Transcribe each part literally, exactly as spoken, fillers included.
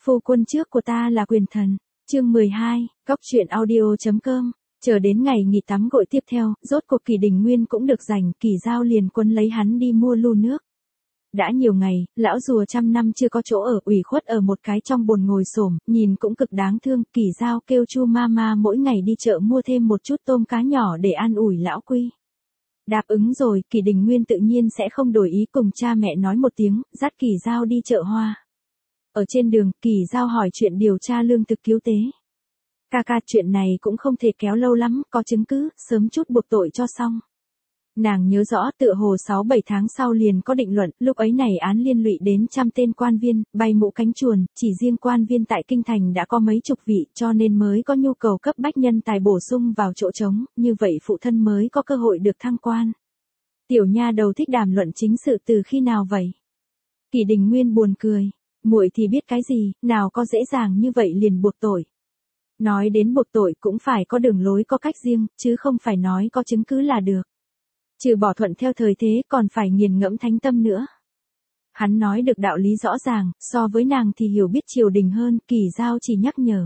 Phu quân trước của ta là quyền thần. Chương mười hai, Cóc truyện audio.com. Chờ đến ngày nghỉ tắm gội tiếp theo, rốt cuộc Kỳ Đình Nguyên cũng được rảnh, Kỳ Giao liền quấn lấy hắn đi mua lu nước. Đã nhiều ngày, lão rùa trăm năm chưa có chỗ ở, ủy khuất ở một cái trong bồn ngồi xổm, nhìn cũng cực đáng thương. Kỳ Giao kêu Chu Mama mỗi ngày đi chợ mua thêm một chút tôm cá nhỏ để an ủi lão Quy. Đáp ứng rồi, Kỳ Đình Nguyên tự nhiên sẽ không đổi ý, cùng cha mẹ nói một tiếng, dắt Kỳ Giao đi chợ hoa. Ở trên đường, Kỳ Giao hỏi chuyện điều tra lương thực cứu tế. Ca ca, chuyện này cũng không thể kéo lâu lắm, có chứng cứ, sớm chút buộc tội cho xong. Nàng nhớ rõ tựa hồ sáu bảy tháng sau liền có định luận, lúc ấy này án liên lụy đến trăm tên quan viên, bay mũ cánh chuồn, chỉ riêng quan viên tại Kinh Thành đã có mấy chục vị, cho nên mới có nhu cầu cấp bách nhân tài bổ sung vào chỗ trống, như vậy phụ thân mới có cơ hội được thăng quan. Tiểu nha đầu thích đàm luận chính sự từ khi nào vậy? Kỳ Đình Nguyên buồn cười, muội thì biết cái gì, nào có dễ dàng như vậy liền buộc tội. Nói đến buộc tội cũng phải có đường lối, có cách riêng, chứ không phải nói có chứng cứ là được. Trừ bỏ thuận theo thời thế còn phải nghiền ngẫm thánh tâm nữa. Hắn nói được đạo lý rõ ràng, so với nàng thì hiểu biết triều đình hơn. Kỳ Giao chỉ nhắc nhở.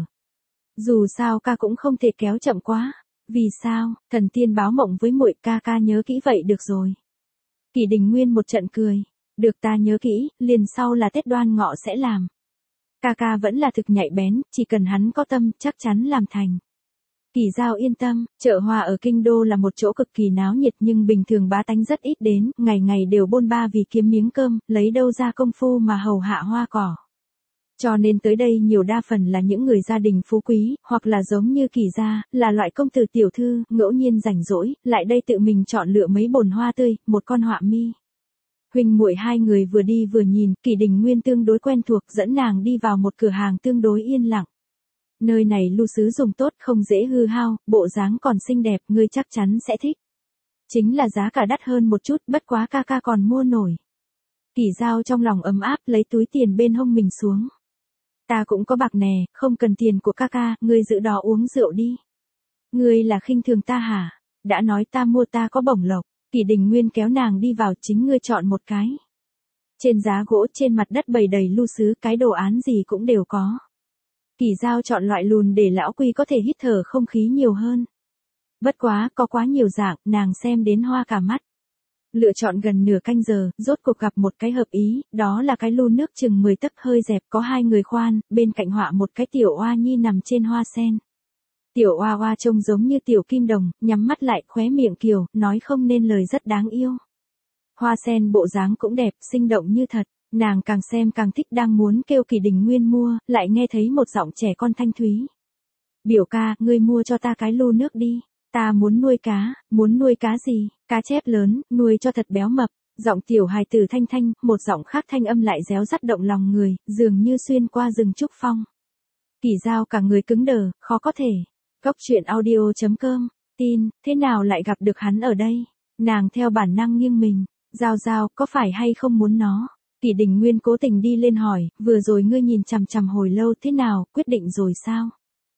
Dù sao ca cũng không thể kéo chậm quá. Vì sao? Thần tiên báo mộng với muội, ca ca nhớ kỹ vậy được rồi. Kỳ Đình Nguyên một trận cười. Được, ta nhớ kỹ, liền sau là Tết Đoan Ngọ sẽ làm. Ca ca vẫn là thực nhạy bén, chỉ cần hắn có tâm, chắc chắn làm thành. Kỳ Giao yên tâm, chợ hoa ở Kinh Đô là một chỗ cực kỳ náo nhiệt, nhưng bình thường bá tánh rất ít đến, ngày ngày đều bôn ba vì kiếm miếng cơm, lấy đâu ra công phu mà hầu hạ hoa cỏ. Cho nên tới đây nhiều đa phần là những người gia đình phú quý, hoặc là giống như Kỳ gia, là loại công tử tiểu thư, ngẫu nhiên rảnh rỗi, lại đây tự mình chọn lựa mấy bồn hoa tươi, một con họa mi. Huynh muội hai người vừa đi vừa nhìn, Kỳ Đình Nguyên tương đối quen thuộc, dẫn nàng đi vào một cửa hàng tương đối yên lặng. Nơi này lưu sứ dùng tốt, không dễ hư hao, bộ dáng còn xinh đẹp, ngươi chắc chắn sẽ thích. Chính là giá cả đắt hơn một chút, bất quá ca ca còn mua nổi. Kỳ Giao trong lòng ấm áp, lấy túi tiền bên hông mình xuống. Ta cũng có bạc nè, không cần tiền của ca ca, ngươi giữ đó uống rượu đi. Ngươi là khinh thường ta hả? Đã nói ta mua, ta có bổng lộc. Kỳ Đình Nguyên kéo nàng đi vào, chính ngươi chọn một cái. Trên giá gỗ trên mặt đất bày đầy lưu sứ, cái đồ án gì cũng đều có. Kỳ Giao chọn loại lùn để lão Quy có thể hít thở không khí nhiều hơn. Bất quá, có quá nhiều dạng, nàng xem đến hoa cả mắt. Lựa chọn gần nửa canh giờ, rốt cuộc gặp một cái hợp ý, đó là cái lu nước chừng mười tấc hơi dẹp, có hai người khoan, bên cạnh họa một cái tiểu oa nhi nằm trên hoa sen. Tiểu oa oa trông giống như tiểu kim đồng, nhắm mắt lại, khóe miệng kiều, nói không nên lời, rất đáng yêu. Hoa sen bộ dáng cũng đẹp, sinh động như thật. Nàng càng xem càng thích, đang muốn kêu Kỳ Đình Nguyên mua, lại nghe thấy một giọng trẻ con thanh thúy. Biểu ca, ngươi mua cho ta cái lu nước đi. Ta muốn nuôi cá. Muốn nuôi cá gì? Cá chép lớn, nuôi cho thật béo mập. Giọng tiểu hài tử thanh thanh, một giọng khác thanh âm lại réo rắt động lòng người, dường như xuyên qua rừng trúc phong. Kỳ Giao cả người cứng đờ, khó có thể. Cóc truyện audio.com. Tin, thế nào lại gặp được hắn ở đây? Nàng theo bản năng nghiêng mình. Giao Giao, có phải hay không muốn nó? Kỳ Đình Nguyên cố tình đi lên hỏi, vừa rồi ngươi nhìn chằm chằm hồi lâu, thế nào, quyết định rồi sao?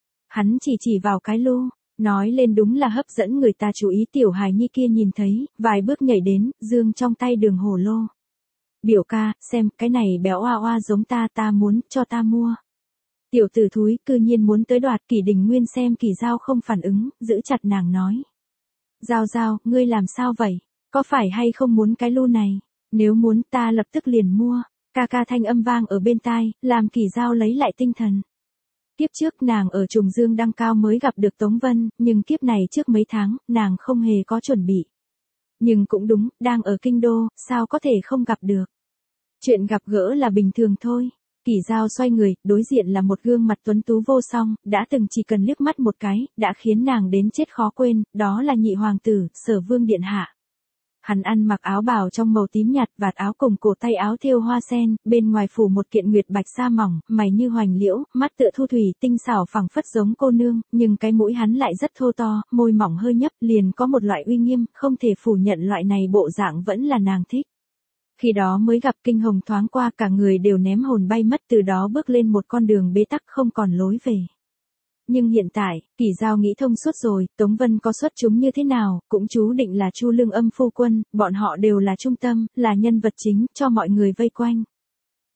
Hắn chỉ chỉ vào cái lu, nói lên đúng là hấp dẫn người ta chú ý. Tiểu hài nhi kia nhìn thấy, vài bước nhảy đến, giương trong tay đường hồ lô. Biểu ca, xem, cái này béo oa oa giống ta, ta muốn, cho ta mua. Tiểu tử thúi, cư nhiên muốn tới đoạt. Kỳ Đình Nguyên xem Kỳ Giao không phản ứng, giữ chặt nàng nói. Giao Giao, ngươi làm sao vậy? Có phải hay không muốn cái lu này? Nếu muốn, ta lập tức liền mua. Ca ca thanh âm vang ở bên tai, làm Kỳ Giao lấy lại tinh thần. Kiếp trước nàng ở Trùng Dương Đăng Cao mới gặp được Tống Vân, nhưng kiếp này trước mấy tháng, nàng không hề có chuẩn bị. Nhưng cũng đúng, đang ở Kinh Đô, sao có thể không gặp được. Chuyện gặp gỡ là bình thường thôi. Kỳ Giao xoay người, đối diện là một gương mặt tuấn tú vô song, đã từng chỉ cần liếc mắt một cái, đã khiến nàng đến chết khó quên, đó là nhị hoàng tử, Sở Vương điện hạ. Hắn ăn mặc áo bào trong màu tím nhạt, vạt áo cùng cổ tay áo thêu hoa sen, bên ngoài phủ một kiện nguyệt bạch sa mỏng, mày như hoành liễu, mắt tựa thu thủy, tinh xảo phẳng phất giống cô nương, nhưng cái mũi hắn lại rất thô to, môi mỏng hơi nhấp, liền có một loại uy nghiêm, không thể phủ nhận loại này bộ dạng vẫn là nàng thích. Khi đó mới gặp kinh hồng thoáng qua, cả người đều ném hồn bay mất, từ đó bước lên một con đường bế tắc không còn lối về. Nhưng hiện tại, Kỳ Giao nghĩ thông suốt rồi, Tống Vân có xuất chúng như thế nào, cũng chú định là Chu Lương Âm phu quân, bọn họ đều là trung tâm, là nhân vật chính, cho mọi người vây quanh.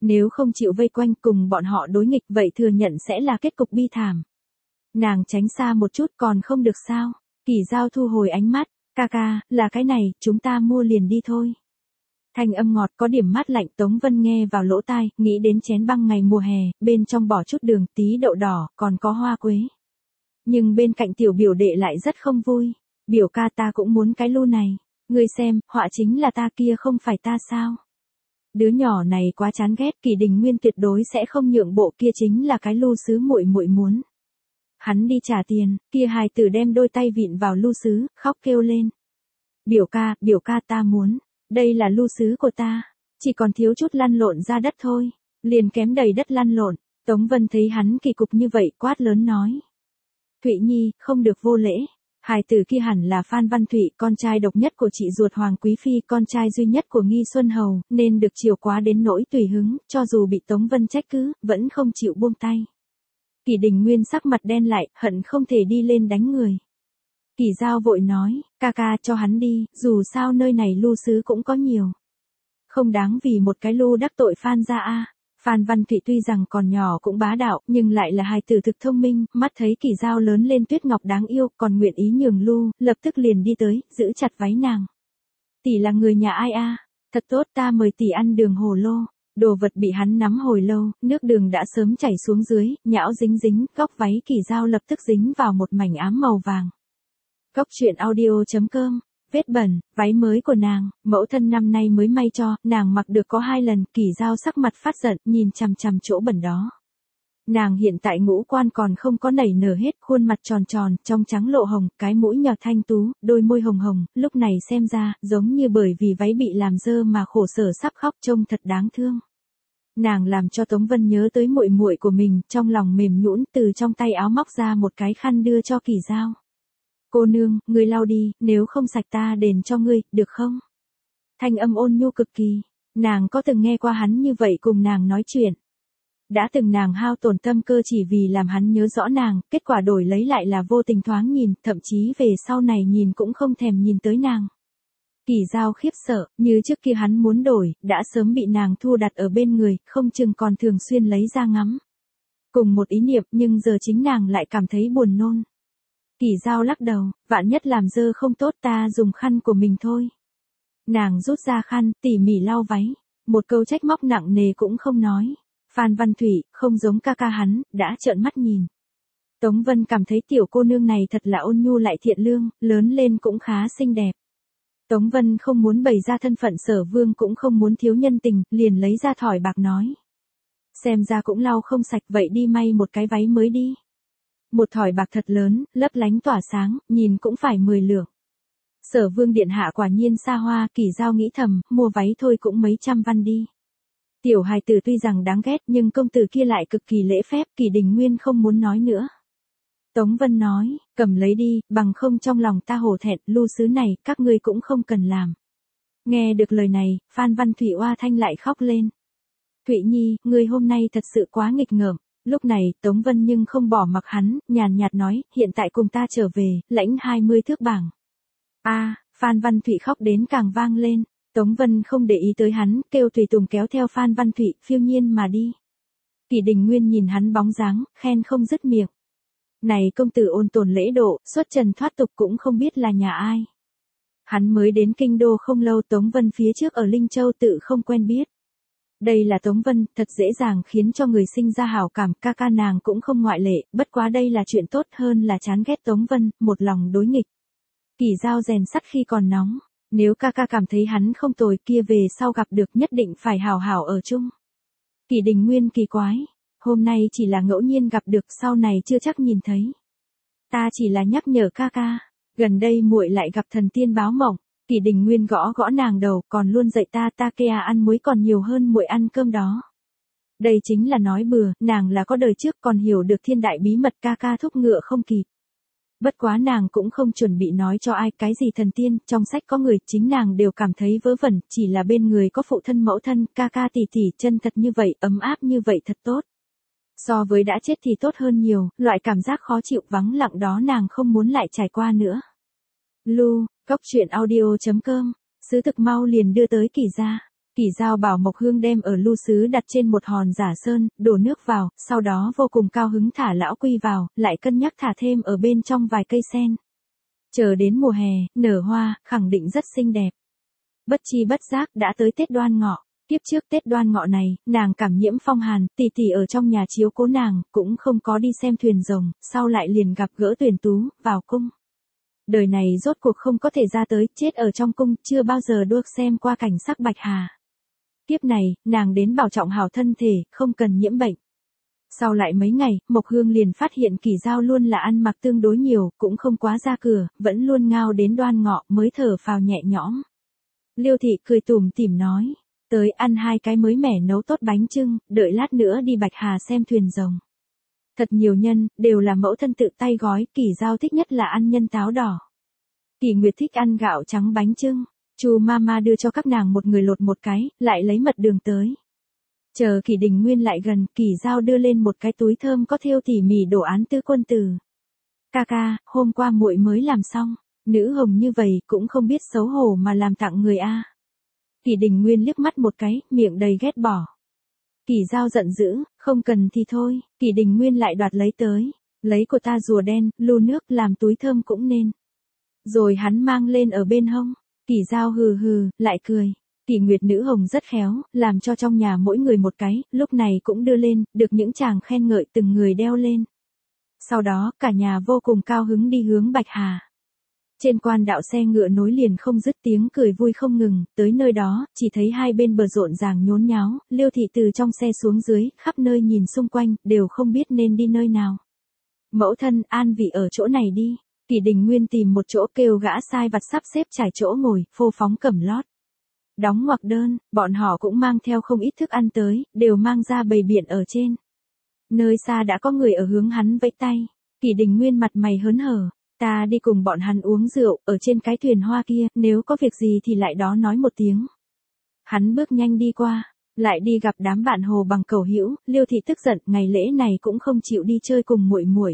Nếu không chịu vây quanh cùng bọn họ đối nghịch vậy thừa nhận sẽ là kết cục bi thảm. Nàng tránh xa một chút còn không được sao. Kỳ Giao thu hồi ánh mắt, ca ca, là cái này, chúng ta mua liền đi thôi. Thanh âm ngọt có điểm mát lạnh Tống Vân nghe vào lỗ tai, nghĩ đến chén băng ngày mùa hè, bên trong bỏ chút đường, tí đậu đỏ, còn có hoa quế. Nhưng bên cạnh tiểu biểu đệ lại rất không vui. Biểu ca ta cũng muốn cái lu này. Ngươi xem, họa chính là ta kia không phải ta sao. Đứa nhỏ này quá chán ghét, Kỳ Đình Nguyên tuyệt đối sẽ không nhượng bộ, kia chính là cái lu sứ muội muội muốn. Hắn đi trả tiền, kia hài tử đem đôi tay vịn vào lu sứ, khóc kêu lên. Biểu ca, biểu ca ta muốn, đây là lu sứ của ta, chỉ còn thiếu chút lăn lộn ra đất thôi, liền kém đầy đất lăn lộn. Tống Vân thấy hắn kỳ cục như vậy, quát lớn nói. Thụy Nhi, không được vô lễ. Hài tử kia hẳn là Phan Văn Thụy, con trai độc nhất của chị ruột Hoàng Quý Phi, con trai duy nhất của Nghi Xuân Hầu, nên được chiều quá đến nỗi tùy hứng, cho dù bị Tống Vân trách cứ, vẫn không chịu buông tay. Kỳ Đình Nguyên sắc mặt đen lại, hận không thể đi lên đánh người. Kỳ Giao vội nói, ca ca cho hắn đi, dù sao nơi này lu sứ cũng có nhiều. Không đáng vì một cái lu đắc tội Phan gia a. Phan Văn Thụy tuy rằng còn nhỏ cũng bá đạo, nhưng lại là hài tử thực thông minh, mắt thấy Kỳ Giao lớn lên tuyết ngọc đáng yêu, còn nguyện ý nhường lu, lập tức liền đi tới, giữ chặt váy nàng. Tỷ là người nhà ai a? Thật tốt, ta mời tỷ ăn đường hồ lô. Đồ vật bị hắn nắm hồi lâu, nước đường đã sớm chảy xuống dưới, nhão dính dính, góc váy Kỳ Giao lập tức dính vào một mảnh ám màu vàng. Góc truyện audio chấm com. Vết bẩn, váy mới của nàng, mẫu thân năm nay mới may cho, nàng mặc được có hai lần, Kỳ Giao sắc mặt phát giận, nhìn chằm chằm chỗ bẩn đó. Nàng hiện tại ngũ quan còn không có nảy nở hết, khuôn mặt tròn tròn, trong trắng lộ hồng, cái mũi nhỏ thanh tú, đôi môi hồng hồng, lúc này xem ra, giống như bởi vì váy bị làm dơ mà khổ sở sắp khóc, trông thật đáng thương. Nàng làm cho Tống Vân nhớ tới muội muội của mình, trong lòng mềm nhũn, từ trong tay áo móc ra một cái khăn đưa cho Kỳ Giao. Cô nương, ngươi lau đi, nếu không sạch ta đền cho ngươi, được không? Thanh âm ôn nhu cực kỳ, nàng có từng nghe qua hắn như vậy cùng nàng nói chuyện. Đã từng nàng hao tổn tâm cơ chỉ vì làm hắn nhớ rõ nàng, kết quả đổi lấy lại là vô tình thoáng nhìn, thậm chí về sau này nhìn cũng không thèm nhìn tới nàng. Kỳ Giao khiếp sợ, như trước kia hắn muốn đổi, đã sớm bị nàng thu đặt ở bên người, không chừng còn thường xuyên lấy ra ngắm. Cùng một ý niệm nhưng giờ chính nàng lại cảm thấy buồn nôn. Kỳ Giao lắc đầu, vạn nhất làm dơ không tốt ta dùng khăn của mình thôi. Nàng rút ra khăn, tỉ mỉ lau váy, một câu trách móc nặng nề cũng không nói. Phan Văn Thụy, không giống ca ca hắn, đã trợn mắt nhìn. Tống Vân cảm thấy tiểu cô nương này thật là ôn nhu lại thiện lương, lớn lên cũng khá xinh đẹp. Tống Vân không muốn bày ra thân phận Sở Vương cũng không muốn thiếu nhân tình, liền lấy ra thỏi bạc nói. Xem ra cũng lau không sạch vậy đi may một cái váy mới đi. Một thỏi bạc thật lớn, lấp lánh tỏa sáng, nhìn cũng phải mười lượng. Sở Vương điện hạ quả nhiên xa hoa, Kỳ Giao nghĩ thầm, mua váy thôi cũng mấy trăm văn đi. Tiểu hài tử tuy rằng đáng ghét nhưng công tử kia lại cực kỳ lễ phép, Kỳ Đình Nguyên không muốn nói nữa. Tống Vân nói, cầm lấy đi, bằng không trong lòng ta hổ thẹn, lu sứ này, các ngươi cũng không cần làm. Nghe được lời này, Phan Văn Thụy oa thanh lại khóc lên. Thụy Nhi, ngươi hôm nay thật sự quá nghịch ngợm. Lúc này, Tống Vân nhưng không bỏ mặc hắn, nhàn nhạt nói, hiện tại cùng ta trở về, lãnh hai mươi thước bảng. A, à, Phan Văn Thụy khóc đến càng vang lên. Tống Vân không để ý tới hắn, kêu tùy tùng kéo theo Phan Văn Thụy, phiêu nhiên mà đi. Kỳ Đình Nguyên nhìn hắn bóng dáng, khen không dứt miệng. Này công tử ôn tồn lễ độ, xuất trần thoát tục cũng không biết là nhà ai. Hắn mới đến kinh đô không lâu, Tống Vân phía trước ở Linh Châu tự không quen biết. Đây là Tống Vân, thật dễ dàng khiến cho người sinh ra hảo cảm, ca ca nàng cũng không ngoại lệ, bất quá đây là chuyện tốt hơn là chán ghét Tống Vân, một lòng đối nghịch. Kỳ Giao rèn sắt khi còn nóng, nếu ca ca cảm thấy hắn không tồi kia về sau gặp được nhất định phải hảo hảo ở chung. Kỳ Đình Nguyên kỳ quái, hôm nay chỉ là ngẫu nhiên gặp được, sau này chưa chắc nhìn thấy. Ta chỉ là nhắc nhở ca ca, gần đây muội lại gặp thần tiên báo mộng. Kỳ Đình Nguyên gõ gõ nàng đầu, còn luôn dạy ta ta kia ăn muối còn nhiều hơn muội ăn cơm đó. Đây chính là nói bừa, nàng là có đời trước còn hiểu được thiên đại bí mật, ca ca thúc ngựa không kịp. Bất quá nàng cũng không chuẩn bị nói cho ai cái gì thần tiên, trong sách có người, chính nàng đều cảm thấy vớ vẩn, chỉ là bên người có phụ thân mẫu thân, ca ca tỷ tỷ, chân thật như vậy, ấm áp như vậy thật tốt. So với đã chết thì tốt hơn nhiều, loại cảm giác khó chịu vắng lặng đó nàng không muốn lại trải qua nữa. Lu, góc truyện audio chấm com, sứ thực mau liền đưa tới Kỳ gia. Kỳ Dao bảo Mộc Hương đem ở lưu sứ đặt trên một hòn giả sơn, đổ nước vào, sau đó vô cùng cao hứng thả lão quy vào, lại cân nhắc thả thêm ở bên trong vài cây sen. Chờ đến mùa hè, nở hoa, khẳng định rất xinh đẹp. Bất chi bất giác đã tới Tết Đoan Ngọ. Tiếp trước Tết Đoan Ngọ này, nàng cảm nhiễm phong hàn, tỷ tỷ ở trong nhà chiếu cố nàng, cũng không có đi xem thuyền rồng, sau lại liền gặp gỡ Tuyển Tú, vào cung. Đời này rốt cuộc không có thể ra tới, chết ở trong cung, chưa bao giờ được xem qua cảnh sắc bạch hà. Tiếp này, nàng đến bảo trọng hảo thân thể, không cần nhiễm bệnh. Sau lại mấy ngày, Mộc Hương liền phát hiện Kỳ Dao luôn là ăn mặc tương đối nhiều, cũng không quá ra cửa, vẫn luôn ngao đến Đoan Ngọ mới thở phào nhẹ nhõm. Liêu thị cười tủm tỉm nói, tới ăn hai cái mới mẻ nấu tốt bánh chưng, đợi lát nữa đi Bạch Hà xem thuyền rồng. Thật nhiều nhân, đều là mẫu thân tự tay gói, Kỳ Dao thích nhất là ăn nhân táo đỏ. Kỳ Nguyệt thích ăn gạo trắng bánh chưng, Chu Mama đưa cho các nàng một người lột một cái, lại lấy mật đường tới. Chờ Kỳ Đình Nguyên lại gần, Kỳ Dao đưa lên một cái túi thơm có thêu tỉ mỉ đồ án tứ quân tử. Ca ca, hôm qua muội mới làm xong, nữ hồng như vậy cũng không biết xấu hổ mà làm tặng người a. Kỳ Đình Nguyên liếc mắt một cái, miệng đầy ghét bỏ. Kỳ Dao giận dữ, không cần thì thôi, Kỳ Đình Nguyên lại đoạt lấy tới, lấy của ta rùa đen, lu nước làm túi thơm cũng nên. Rồi hắn mang lên ở bên hông, Kỳ Dao hừ hừ, lại cười. Kỳ Nguyệt nữ hồng rất khéo, làm cho trong nhà mỗi người một cái, lúc này cũng đưa lên, được những chàng khen ngợi từng người đeo lên. Sau đó, cả nhà vô cùng cao hứng đi hướng Bạch Hà. Trên quan đạo xe ngựa nối liền không dứt tiếng cười vui không ngừng, tới nơi đó, chỉ thấy hai bên bờ rộn ràng nhốn nháo, Liêu thị từ trong xe xuống dưới, khắp nơi nhìn xung quanh, đều không biết nên đi nơi nào. Mẫu thân, an vị ở chỗ này đi. Kỳ Đình Nguyên tìm một chỗ kêu gã sai vặt sắp xếp trải chỗ ngồi, phô phóng cẩm lót. Đóng ngoặc đơn, bọn họ cũng mang theo không ít thức ăn tới, đều mang ra bày biện ở trên. Nơi xa đã có người ở hướng hắn vẫy tay. Kỳ Đình Nguyên mặt mày hớn hở, ta đi cùng bọn hắn uống rượu, ở trên cái thuyền hoa kia, nếu có việc gì thì lại đó nói một tiếng. Hắn bước nhanh đi qua, lại đi gặp đám bạn Hồ Bằng cầu hữu, Liêu thị tức giận, ngày lễ này cũng không chịu đi chơi cùng muội muội.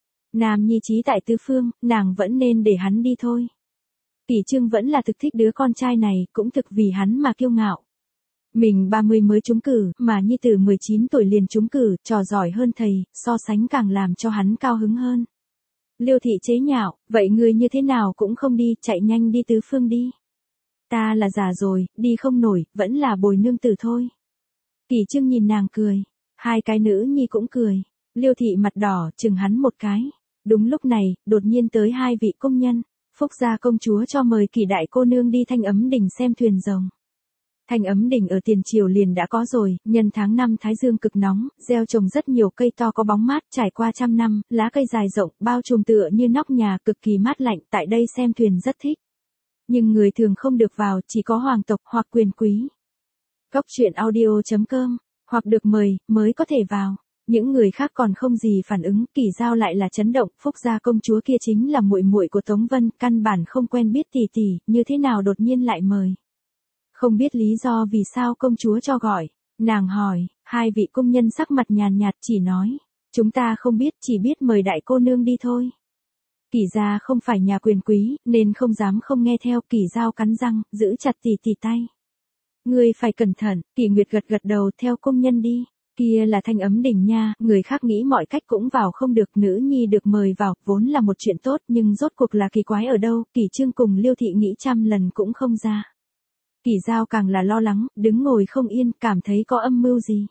Nam nhi trí tại tứ phương, nàng vẫn nên để hắn đi thôi. Kỳ Trương vẫn là thực thích đứa con trai này, cũng thực vì hắn mà kiêu ngạo. Mình ba mươi mới trúng cử, mà nhi tử mười chín tuổi liền trúng cử, trò giỏi hơn thầy, so sánh càng làm cho hắn cao hứng hơn. Liêu thị chế nhạo, vậy người như thế nào cũng không đi, chạy nhanh đi tứ phương đi. Ta là già rồi, đi không nổi, vẫn là bồi nương tử thôi. Kỳ Trương nhìn nàng cười, hai cái nữ nhi cũng cười. Liêu thị mặt đỏ, chừng hắn một cái. Đúng lúc này, đột nhiên tới hai vị công nhân. Phúc gia công chúa cho mời Kỳ đại cô nương đi Thanh Ấm Đình xem thuyền rồng. Thanh Ấm Đình ở tiền triều liền đã có rồi, nhân tháng năm thái dương cực nóng, gieo trồng rất nhiều cây to có bóng mát, trải qua trăm năm, lá cây dài rộng, bao trùm tựa như nóc nhà, cực kỳ mát lạnh, tại đây xem thuyền rất thích. Nhưng người thường không được vào, chỉ có hoàng tộc hoặc quyền quý. Góc truyện audio chấm com, hoặc được mời, mới có thể vào. Những người khác còn không gì phản ứng, Kỳ Dao lại là chấn động, Phúc gia công chúa kia chính là muội muội của Tống Vân, căn bản không quen biết tỷ tỷ, như thế nào đột nhiên lại mời. Không biết lý do vì sao công chúa cho gọi, nàng hỏi, hai vị công nhân sắc mặt nhàn nhạt chỉ nói, chúng ta không biết, chỉ biết mời đại cô nương đi thôi. Kỳ gia không phải nhà quyền quý, nên không dám không nghe theo, Kỳ Dao cắn răng, giữ chặt tỷ tỷ tay. Ngươi phải cẩn thận, Kỳ Nguyệt gật gật đầu theo công nhân đi. Kia là Thanh Ấm Đình nha, người khác nghĩ mọi cách cũng vào không được, nữ nhi được mời vào, vốn là một chuyện tốt, nhưng rốt cuộc là kỳ quái ở đâu, Kỳ Trương cùng Liêu thị nghĩ trăm lần cũng không ra. Kỳ Dao càng là lo lắng, đứng ngồi không yên, cảm thấy có âm mưu gì.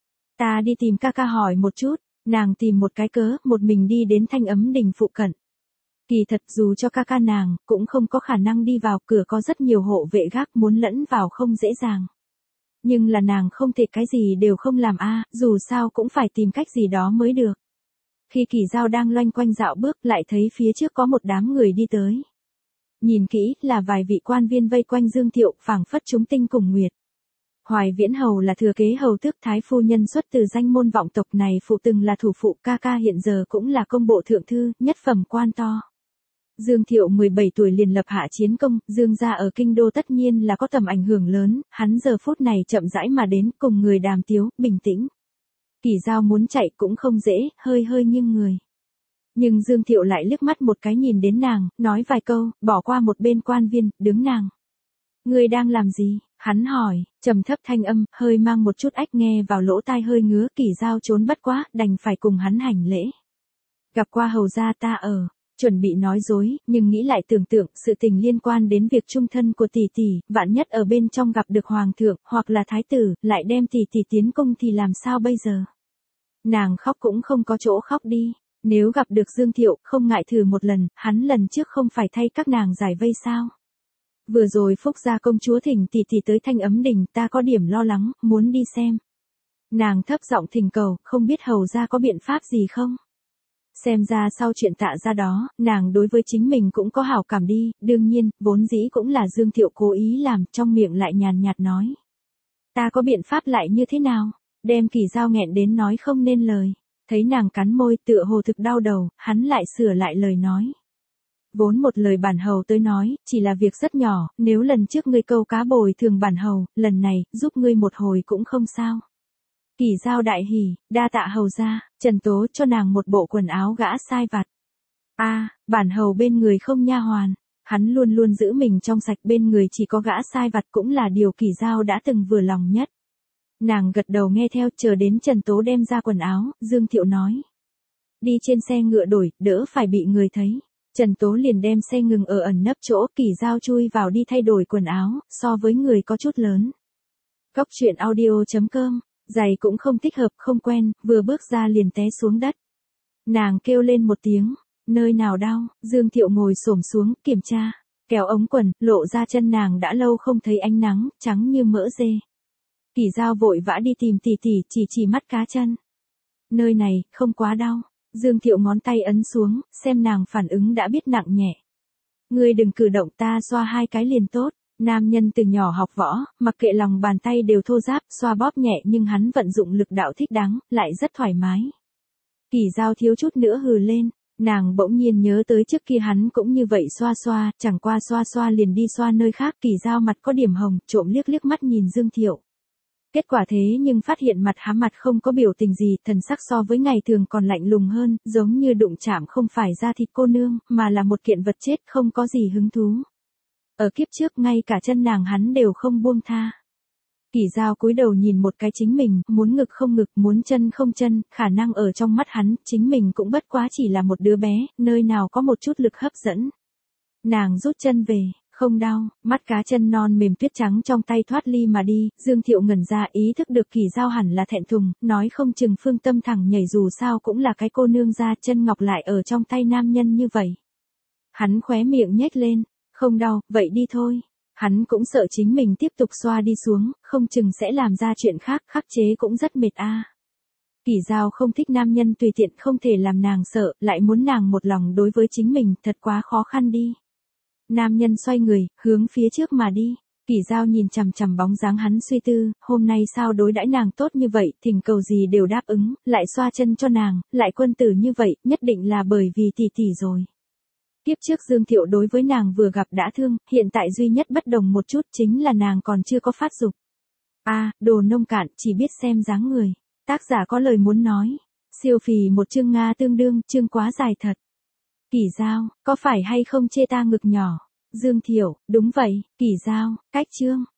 Ta đi tìm ca ca hỏi một chút, nàng tìm một cái cớ, một mình đi đến Thanh Ấm Đình phụ cận. Kỳ thật dù cho ca ca nàng, cũng không có khả năng đi vào, cửa có rất nhiều hộ vệ gác, muốn lẫn vào không dễ dàng. Nhưng là nàng không thể cái gì đều không làm a, dù sao cũng phải tìm cách gì đó mới được. Khi Kỳ Dao đang loanh quanh dạo bước lại thấy phía trước có một đám người đi tới. Nhìn kỹ là vài vị quan viên vây quanh Dương Thiệu, phảng phất chúng tinh cùng nguyệt. Hoài Viễn Hầu là thừa kế hầu tước thái phu nhân xuất từ danh môn vọng tộc này, phụ từng là thủ phụ, ca ca hiện giờ cũng là công bộ thượng thư, nhất phẩm quan to. Dương Thiệu mười bảy tuổi liền lập hạ chiến công, Dương gia ở kinh đô tất nhiên là có tầm ảnh hưởng lớn, hắn giờ phút này chậm rãi mà đến, cùng người đàm tiếu, bình tĩnh. Kỳ Dao muốn chạy cũng không dễ, hơi hơi nghiêng người. Nhưng Dương Thiệu lại liếc mắt một cái nhìn đến nàng, nói vài câu, bỏ qua một bên quan viên, đứng nàng. Ngươi đang làm gì? Hắn hỏi, trầm thấp thanh âm, hơi mang một chút ách nghe vào lỗ tai hơi ngứa. Kỳ Dao trốn bất quá, đành phải cùng hắn hành lễ. Gặp qua hầu gia ta ở, chuẩn bị nói dối, nhưng nghĩ lại tưởng tượng sự tình liên quan đến việc chung thân của tỷ tỷ, vạn nhất ở bên trong gặp được hoàng thượng, hoặc là thái tử, lại đem tỷ tỷ tiến cung thì làm sao bây giờ? Nàng khóc cũng không có chỗ khóc đi, nếu gặp được Dương Thiệu, không ngại thử một lần, hắn lần trước không phải thay các nàng giải vây sao? Vừa rồi Phúc gia công chúa thỉnh tỷ tỷ tới Thanh Ấm Đình, ta có điểm lo lắng, muốn đi xem. Nàng thấp giọng thỉnh cầu, không biết hầu gia có biện pháp gì không? Xem ra sau chuyện Tạ gia đó, nàng đối với chính mình cũng có hảo cảm đi, đương nhiên, vốn dĩ cũng là Dương Thiệu cố ý làm, trong miệng lại nhàn nhạt nói. Ta có biện pháp lại như thế nào? Đem Kỳ Dao nghẹn đến nói không nên lời. Thấy nàng cắn môi tựa hồ thực đau đầu, hắn lại sửa lại lời nói. Vốn một lời bản hầu tới nói, chỉ là việc rất nhỏ, nếu lần trước ngươi câu cá bồi thường bản hầu, lần này, giúp ngươi một hồi cũng không sao. Kỳ Dao đại hỉ, đa tạ hầu gia, Trần Tố cho nàng một bộ quần áo gã sai vặt. A, bản hầu bên người không nha hoàn, hắn luôn luôn giữ mình trong sạch, bên người chỉ có gã sai vặt cũng là điều Kỳ Dao đã từng vừa lòng nhất. Nàng gật đầu nghe theo, chờ đến Trần Tố đem ra quần áo, Dương Thiệu nói. Đi trên xe ngựa đổi, đỡ phải bị người thấy. Trần Tố liền đem xe ngừng ở ẩn nấp chỗ, Kỳ Dao chui vào đi thay đổi quần áo, so với người có chút lớn. Cốc truyện audio chấm com, giày cũng không thích hợp, không quen, vừa bước ra liền té xuống đất. Nàng kêu lên một tiếng, nơi nào đau, Dương Thiệu ngồi xổm xuống, kiểm tra, kéo ống quần, lộ ra chân nàng đã lâu không thấy ánh nắng, trắng như mỡ dê. Kỳ Dao vội vã đi tìm tỷ tỷ, chỉ chỉ mắt cá chân. Nơi này, không quá đau. Dương Thiệu ngón tay ấn xuống, xem nàng phản ứng đã biết nặng nhẹ. Ngươi đừng cử động, ta xoa hai cái liền tốt. Nam nhân từ nhỏ học võ, mặc kệ lòng bàn tay đều thô ráp, xoa bóp nhẹ nhưng hắn vận dụng lực đạo thích đáng, lại rất thoải mái. Kỳ Dao thiếu chút nữa hừ lên, nàng bỗng nhiên nhớ tới trước kia hắn cũng như vậy xoa xoa, chẳng qua xoa xoa liền đi xoa nơi khác. Kỳ Dao mặt có điểm hồng, trộm liếc liếc mắt nhìn Dương Thiệu. Kết quả thế nhưng phát hiện mặt há mặt không có biểu tình gì, thần sắc so với ngày thường còn lạnh lùng hơn, giống như đụng chạm không phải da thịt cô nương, mà là một kiện vật chết, không có gì hứng thú. Ở kiếp trước ngay cả chân nàng hắn đều không buông tha. Kỳ Dao cúi đầu nhìn một cái chính mình, muốn ngực không ngực, muốn chân không chân, khả năng ở trong mắt hắn, chính mình cũng bất quá chỉ là một đứa bé, nơi nào có một chút lực hấp dẫn. Nàng rút chân về. Không đau, mắt cá chân non mềm tuyết trắng trong tay thoát ly mà đi, Dương Thiệu ngẩn ra ý thức được Kỳ Dao hẳn là thẹn thùng, nói không chừng phương tâm thẳng nhảy dù sao cũng là cái cô nương ra, chân ngọc lại ở trong tay nam nhân như vậy. Hắn khóe miệng nhếch lên, không đau, vậy đi thôi. Hắn cũng sợ chính mình tiếp tục xoa đi xuống, không chừng sẽ làm ra chuyện khác, khắc chế cũng rất mệt a. À. Kỳ Dao không thích nam nhân tùy tiện, không thể làm nàng sợ, lại muốn nàng một lòng đối với chính mình, thật quá khó khăn đi. Nam nhân xoay người, hướng phía trước mà đi. Kỳ Dao nhìn chằm chằm bóng dáng hắn suy tư, hôm nay sao đối đãi nàng tốt như vậy, thỉnh cầu gì đều đáp ứng, lại xoa chân cho nàng, lại quân tử như vậy, nhất định là bởi vì tỷ tỷ rồi. Tiếp trước Dương Thiệu đối với nàng vừa gặp đã thương, hiện tại duy nhất bất đồng một chút chính là nàng còn chưa có phát dục. A, à, đồ nông cạn, chỉ biết xem dáng người. Tác giả có lời muốn nói. Siêu phì một chương Nga tương đương, chương quá dài thật. Kỳ Dao, có phải hay không chê ta ngực nhỏ? Dương Thiệu, đúng vậy, Kỳ Dao, cách chương.